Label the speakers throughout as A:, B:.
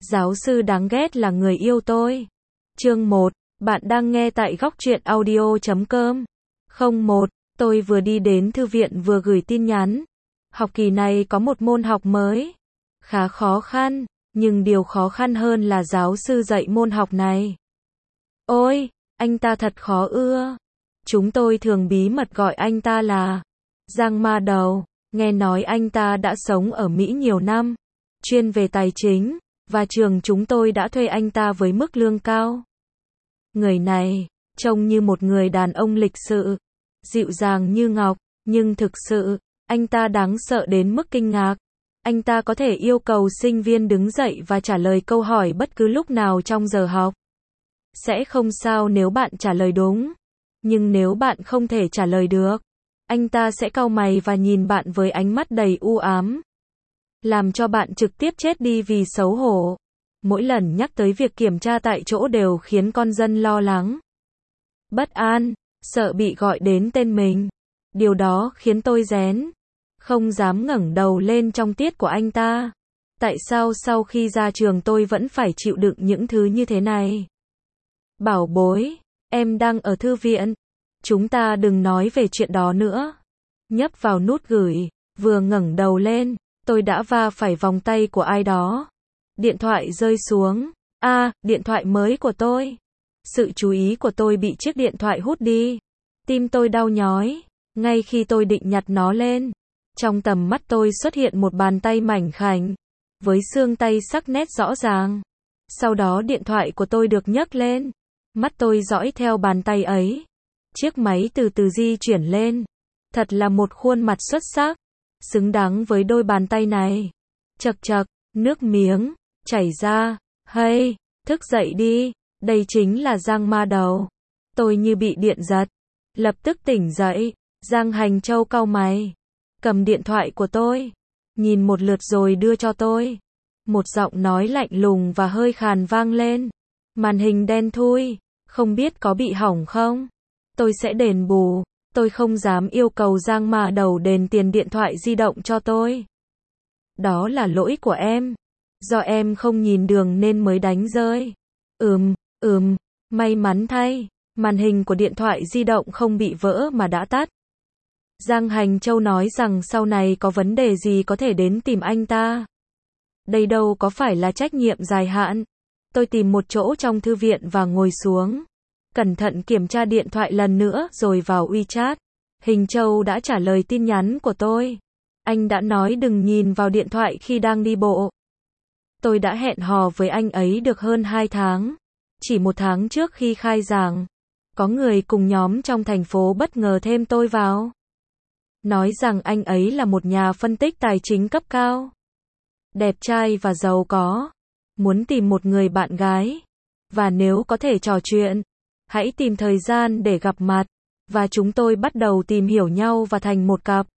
A: Giáo sư đáng ghét là người yêu tôi. Chương 1. Bạn đang nghe tại góc truyện audio.com. 01. Tôi vừa đi đến thư viện vừa gửi tin nhắn. Học kỳ này có một môn học mới. Khá khó khăn, nhưng điều khó khăn hơn là giáo sư dạy môn học này. Ôi, anh ta thật khó ưa. Chúng tôi thường bí mật gọi anh ta là Giang Ma Đầu. Nghe nói anh ta đã sống ở Mỹ nhiều năm, chuyên về tài chính, và trường chúng tôi đã thuê anh ta với mức lương cao. Người này trông như một người đàn ông lịch sự, dịu dàng như ngọc, nhưng thực sự, anh ta đáng sợ đến mức kinh ngạc. Anh ta có thể yêu cầu sinh viên đứng dậy và trả lời câu hỏi bất cứ lúc nào trong giờ học. Sẽ không sao nếu bạn trả lời đúng, nhưng nếu bạn không thể trả lời được, anh ta sẽ cau mày và nhìn bạn với ánh mắt đầy u ám, làm cho bạn trực tiếp chết đi vì xấu hổ. Mỗi lần nhắc tới việc kiểm tra tại chỗ đều khiến con dân lo lắng, bất an, sợ bị gọi đến tên mình. Điều đó khiến tôi rén, không dám ngẩng đầu lên trong tiết của anh ta. Tại sao sau khi ra trường tôi vẫn phải chịu đựng những thứ như thế này? Bảo bối, em đang ở thư viện. Chúng ta đừng nói về chuyện đó nữa. Nhấp vào nút gửi, vừa ngẩng đầu lên, tôi đã va phải vòng tay của ai đó. Điện thoại rơi xuống. Điện thoại mới của tôi. Sự chú ý của tôi bị chiếc điện thoại hút đi. Tim tôi đau nhói. Ngay khi tôi định nhặt nó lên, trong tầm mắt tôi xuất hiện một bàn tay mảnh khảnh, với xương tay sắc nét rõ ràng. Sau đó điện thoại của tôi được nhấc lên. Mắt tôi dõi theo bàn tay ấy. Chiếc máy từ từ di chuyển lên. Thật là một khuôn mặt xuất sắc, xứng đáng với đôi bàn tay này. Chậc chậc, nước miếng chảy ra. Hey, thức dậy đi, đây chính là Giang Ma Đầu. Tôi như bị điện giật, lập tức tỉnh dậy. Giang Hành Châu cau mày, cầm điện thoại của tôi, nhìn một lượt rồi đưa cho tôi. Một giọng nói lạnh lùng và hơi khàn vang lên. Màn hình đen thui, không biết có bị hỏng không? Tôi sẽ đền bù. Tôi không dám yêu cầu Giang Ma Đầu đền tiền điện thoại di động cho tôi. Đó là lỗi của em. Do em không nhìn đường nên mới đánh rơi. May mắn thay, màn hình của điện thoại di động không bị vỡ mà đã tắt. Giang Hành Châu nói rằng sau này có vấn đề gì có thể đến tìm anh ta. Đây đâu có phải là trách nhiệm dài hạn. Tôi tìm một chỗ trong thư viện và ngồi xuống. Cẩn thận kiểm tra điện thoại lần nữa rồi vào WeChat. Hình Châu đã trả lời tin nhắn của tôi. Anh đã nói đừng nhìn vào điện thoại khi đang đi bộ. Tôi đã hẹn hò với anh ấy được hơn 2 tháng. Chỉ 1 tháng trước khi khai giảng, có người cùng nhóm trong thành phố bất ngờ thêm tôi vào. Nói rằng anh ấy là một nhà phân tích tài chính cấp cao, đẹp trai và giàu có, muốn tìm một người bạn gái, và nếu có thể trò chuyện, hãy tìm thời gian để gặp mặt, và chúng tôi bắt đầu tìm hiểu nhau và thành một cặp.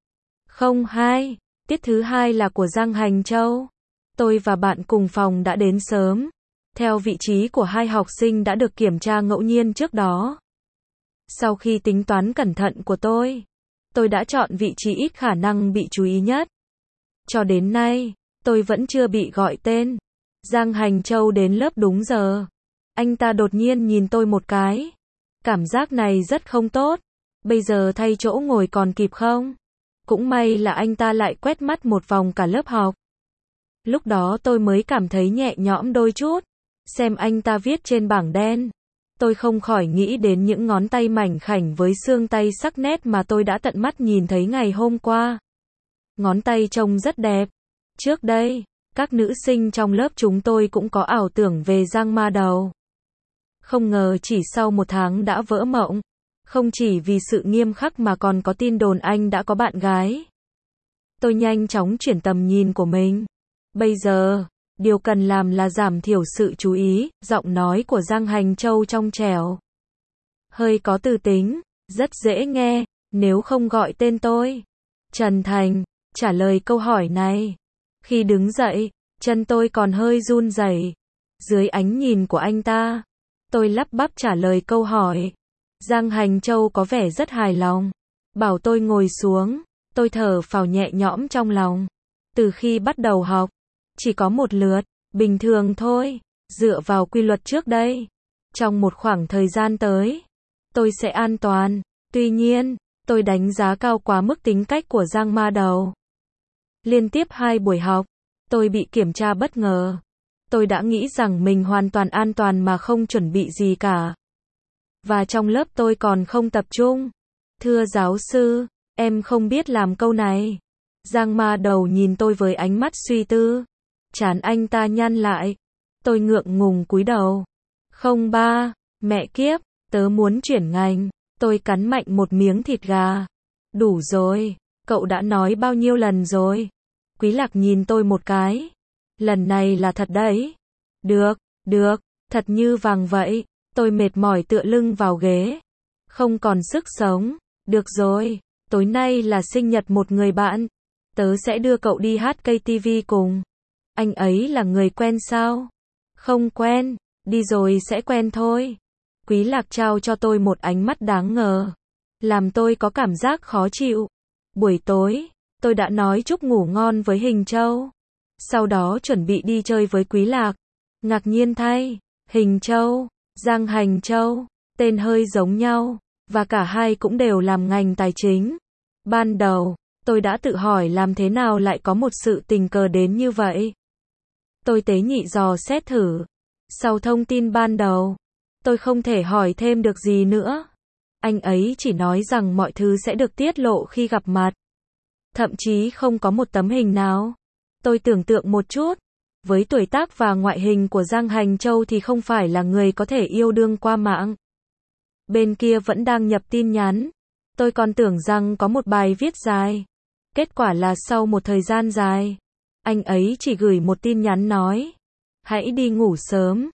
A: 02. Tiết thứ 2 là của Giang Hành Châu. Tôi và bạn cùng phòng đã đến sớm, theo vị trí của 2 học sinh đã được kiểm tra ngẫu nhiên trước đó. Sau khi tính toán cẩn thận của tôi đã chọn vị trí ít khả năng bị chú ý nhất. Cho đến nay, tôi vẫn chưa bị gọi tên. Giang Hành Châu đến lớp đúng giờ. Anh ta đột nhiên nhìn tôi một cái. Cảm giác này rất không tốt. Bây giờ thay chỗ ngồi còn kịp không? Cũng may là anh ta lại quét mắt một vòng cả lớp học. Lúc đó tôi mới cảm thấy nhẹ nhõm đôi chút. Xem anh ta viết trên bảng đen. Tôi không khỏi nghĩ đến những ngón tay mảnh khảnh với xương tay sắc nét mà tôi đã tận mắt nhìn thấy ngày hôm qua. Ngón tay trông rất đẹp. Trước đây, các nữ sinh trong lớp chúng tôi cũng có ảo tưởng về Giang Ma Đầu. Không ngờ chỉ sau 1 tháng đã vỡ mộng. Không chỉ vì sự nghiêm khắc mà còn có tin đồn anh đã có bạn gái. Tôi nhanh chóng chuyển tầm nhìn của mình. Bây giờ, điều cần làm là giảm thiểu sự chú ý. Giọng nói của Giang Hành Châu trong trẻo, hơi có tư tính, rất dễ nghe. Nếu không gọi tên tôi, Trần Thành, trả lời câu hỏi này. Khi đứng dậy, chân tôi còn hơi run rẩy. Dưới ánh nhìn của anh ta, tôi lắp bắp trả lời câu hỏi. Giang Hành Châu có vẻ rất hài lòng, bảo tôi ngồi xuống. Tôi thở phào nhẹ nhõm trong lòng. Từ khi bắt đầu học, chỉ có một lượt, Bình thường thôi, dựa vào quy luật trước đây. Trong một khoảng thời gian tới, tôi sẽ an toàn. Tuy nhiên, tôi đánh giá cao quá mức tính cách của Giang Ma Đầu. Liên tiếp 2 buổi học, tôi bị kiểm tra bất ngờ. Tôi đã nghĩ rằng mình hoàn toàn an toàn mà không chuẩn bị gì cả. Và trong lớp tôi còn không tập trung. Thưa giáo sư, em không biết làm câu này. Giang Ma Đầu nhìn tôi với ánh mắt suy tư. Trán anh ta nhăn lại. Tôi ngượng ngùng cúi đầu. Không ba, mẹ kiếp, tớ muốn chuyển ngành. Tôi cắn mạnh một miếng thịt gà. Đủ rồi, cậu đã nói bao nhiêu lần rồi? Quý Lạc nhìn tôi một cái. Lần này là thật đấy. Được, thật như vàng vậy. Tôi mệt mỏi tựa lưng vào ghế. Không còn sức sống. Được rồi, tối nay là sinh nhật một người bạn. Tớ sẽ đưa cậu đi hát KTV cùng. Anh ấy là người quen sao? Không quen, đi rồi sẽ quen thôi. Quý Lạc trao cho tôi một ánh mắt đáng ngờ. Làm tôi có cảm giác khó chịu. Buổi tối, tôi đã nói chúc ngủ ngon với Hình Châu. Sau đó chuẩn bị đi chơi với Quý Lạc. Ngạc nhiên thay, Hình Châu, Giang Hành Châu, tên hơi giống nhau, và cả hai cũng đều làm ngành tài chính. Ban đầu, tôi đã tự hỏi làm thế nào lại có một sự tình cờ đến như vậy. Tôi tế nhị dò xét thử. Sau thông tin ban đầu, tôi không thể hỏi thêm được gì nữa. Anh ấy chỉ nói rằng mọi thứ sẽ được tiết lộ khi gặp mặt. Thậm chí không có một tấm hình nào. Tôi tưởng tượng một chút. Với tuổi tác và ngoại hình của Giang Hành Châu thì không phải là người có thể yêu đương qua mạng. Bên kia vẫn đang nhập tin nhắn. Tôi còn tưởng rằng có một bài viết dài. Kết quả là sau một thời gian dài, anh ấy chỉ gửi một tin nhắn nói. Hãy đi ngủ sớm.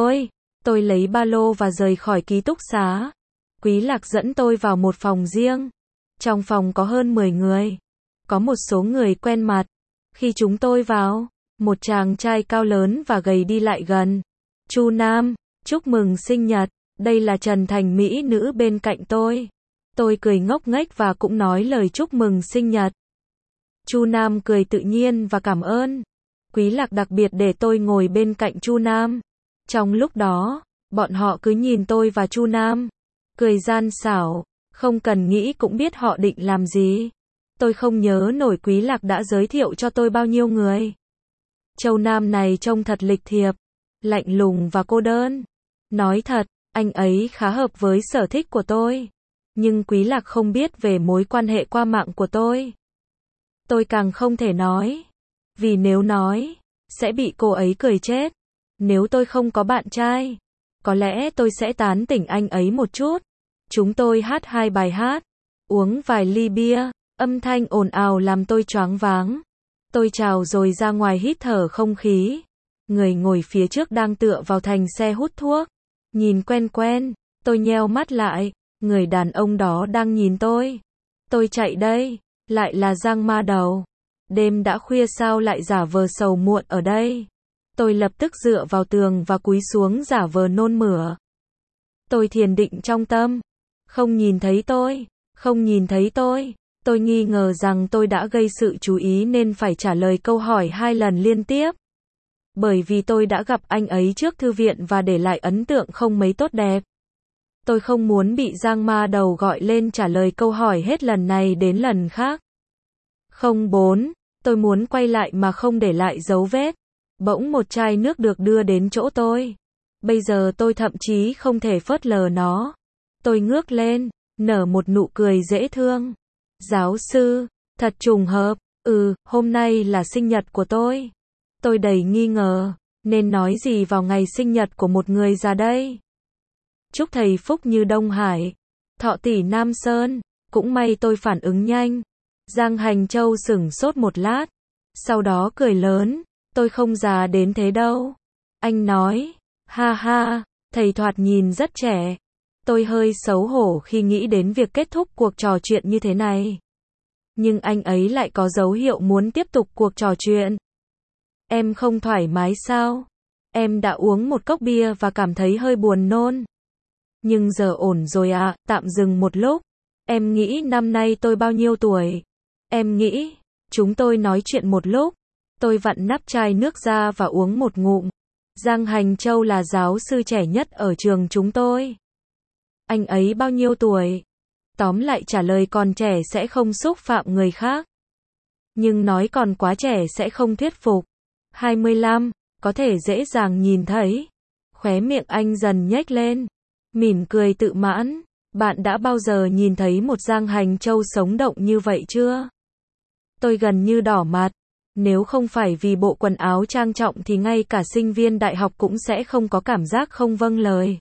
A: Tôi lấy ba lô và rời khỏi ký túc xá. Quý Lạc dẫn tôi vào một phòng riêng. Trong phòng có hơn 10 người. Có một số người quen mặt. Khi chúng tôi vào, một chàng trai cao lớn và gầy đi lại gần. Chu Nam, chúc mừng sinh nhật. Đây là Trần Thành mỹ nữ bên cạnh tôi. Tôi cười ngốc nghếch và cũng nói lời chúc mừng sinh nhật. Chu Nam cười tự nhiên và cảm ơn. Quý Lạc đặc biệt để tôi ngồi bên cạnh Chu Nam. Trong lúc đó, bọn họ cứ nhìn tôi và Chu Nam. Cười gian xảo, không cần nghĩ cũng biết họ định làm gì. Tôi không nhớ nổi Quý Lạc đã giới thiệu cho tôi bao nhiêu người. Châu Nam này trông thật lịch thiệp, lạnh lùng và cô đơn. Nói thật, anh ấy khá hợp với sở thích của tôi. Nhưng Quý Lạc không biết về mối quan hệ qua mạng của tôi. Tôi càng không thể nói. Vì nếu nói, sẽ bị cô ấy cười chết. Nếu tôi không có bạn trai, có lẽ tôi sẽ tán tỉnh anh ấy một chút. Chúng tôi hát 2 bài hát, uống vài ly bia, âm thanh ồn ào làm tôi choáng váng. Tôi chào rồi ra ngoài hít thở không khí. Người ngồi phía trước đang tựa vào thành xe hút thuốc. Nhìn quen quen, tôi nheo mắt lại, người đàn ông đó đang nhìn tôi. Tôi chạy đây, lại là Giang Ma Đầu. Đêm đã khuya sao lại giả vờ sầu muộn ở đây. Tôi lập tức dựa vào tường và cúi xuống giả vờ nôn mửa. Tôi thiền định trong tâm. Không nhìn thấy tôi. Tôi nghi ngờ rằng tôi đã gây sự chú ý nên phải trả lời câu hỏi 2 lần liên tiếp. Bởi vì tôi đã gặp anh ấy trước thư viện và để lại ấn tượng không mấy tốt đẹp. Tôi không muốn bị Giang Ma Đầu gọi lên trả lời câu hỏi hết lần này đến lần khác. 04, tôi muốn quay lại mà không để lại dấu vết. Bỗng một chai nước được đưa đến chỗ tôi. Bây giờ tôi thậm chí không thể phớt lờ nó. Tôi ngước lên, nở một nụ cười dễ thương. Giáo sư, thật trùng hợp. Hôm nay là sinh nhật của tôi. Tôi đầy nghi ngờ, nên nói gì vào ngày sinh nhật của một người già đây? Chúc thầy phúc như Đông Hải, thọ tỷ Nam Sơn. Cũng may tôi phản ứng nhanh. Giang Hành Châu sửng sốt một lát. Sau đó cười lớn. Tôi không già đến thế đâu. Anh nói, ha ha, thầy thoạt nhìn rất trẻ. Tôi hơi xấu hổ khi nghĩ đến việc kết thúc cuộc trò chuyện như thế này. Nhưng anh ấy lại có dấu hiệu muốn tiếp tục cuộc trò chuyện. Em không thoải mái sao? Em đã uống một cốc bia và cảm thấy hơi buồn nôn. Nhưng giờ ổn rồi ạ, tạm dừng một lúc. Em nghĩ năm nay tôi bao nhiêu tuổi? Em nghĩ, chúng tôi nói chuyện một lúc. Tôi vặn nắp chai nước ra và uống một ngụm. Giang Hành Châu là giáo sư trẻ nhất ở trường chúng tôi. Anh ấy bao nhiêu tuổi? Tóm lại trả lời còn trẻ sẽ không xúc phạm người khác. Nhưng nói còn quá trẻ sẽ không thuyết phục. 25, có thể dễ dàng nhìn thấy. Khóe miệng anh dần nhếch lên. Mỉm cười tự mãn. Bạn đã bao giờ nhìn thấy một Giang Hành Châu sống động như vậy chưa? Tôi gần như đỏ mặt. Nếu không phải vì bộ quần áo trang trọng thì ngay cả sinh viên đại học cũng sẽ không có cảm giác không vâng lời.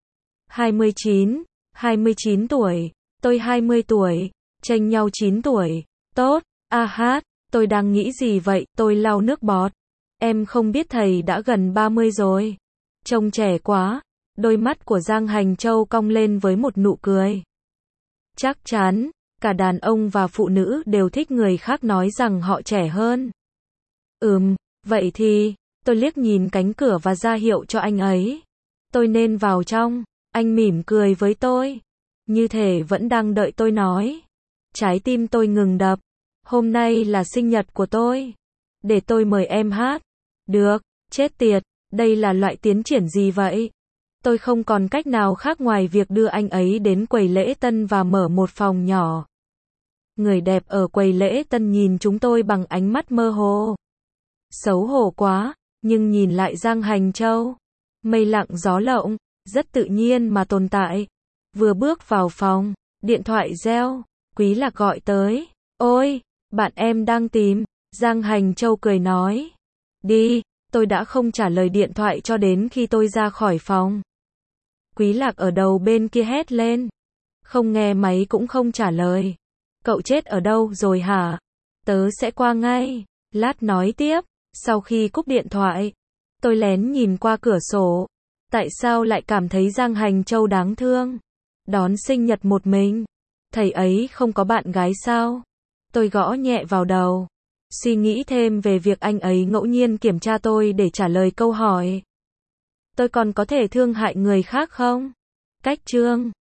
A: 29 tuổi. Tôi 20 tuổi. Chênh nhau 9 tuổi. Tốt. Tôi đang nghĩ gì vậy? Tôi lau nước bọt. Em không biết thầy đã gần 30 rồi. Trông trẻ quá. Đôi mắt của Giang Hành Châu cong lên với một nụ cười. Chắc chắn, cả đàn ông và phụ nữ đều thích người khác nói rằng họ trẻ hơn. Vậy thì, tôi liếc nhìn cánh cửa và ra hiệu cho anh ấy. Tôi nên vào trong. Anh mỉm cười với tôi. Như thể vẫn đang đợi tôi nói. Trái tim tôi ngừng đập. Hôm nay là sinh nhật của tôi. Để tôi mời em hát. Được, chết tiệt, đây là loại tiến triển gì vậy? Tôi không còn cách nào khác ngoài việc đưa anh ấy đến quầy lễ tân và mở một phòng nhỏ. Người đẹp ở quầy lễ tân nhìn chúng tôi bằng ánh mắt mơ hồ. Xấu hổ quá, nhưng nhìn lại Giang Hành Châu. Mây lặng gió lộng, rất tự nhiên mà tồn tại. Vừa bước vào phòng, điện thoại reo, Quý Lạc gọi tới. Ôi, bạn em đang tìm. Giang Hành Châu cười nói. Đi, tôi đã không trả lời điện thoại cho đến khi tôi ra khỏi phòng. Quý Lạc ở đầu bên kia hét lên. Không nghe máy cũng không trả lời. Cậu chết ở đâu rồi hả? Tớ sẽ qua ngay. Lát nói tiếp. Sau khi cúp điện thoại, tôi lén nhìn qua cửa sổ. Tại sao lại cảm thấy Giang Hành Châu đáng thương? Đón sinh nhật một mình. Thầy ấy không có bạn gái sao? Tôi gõ nhẹ vào đầu. Suy nghĩ thêm về việc anh ấy ngẫu nhiên kiểm tra tôi để trả lời câu hỏi. Tôi còn có thể thương hại người khác không? Cách chương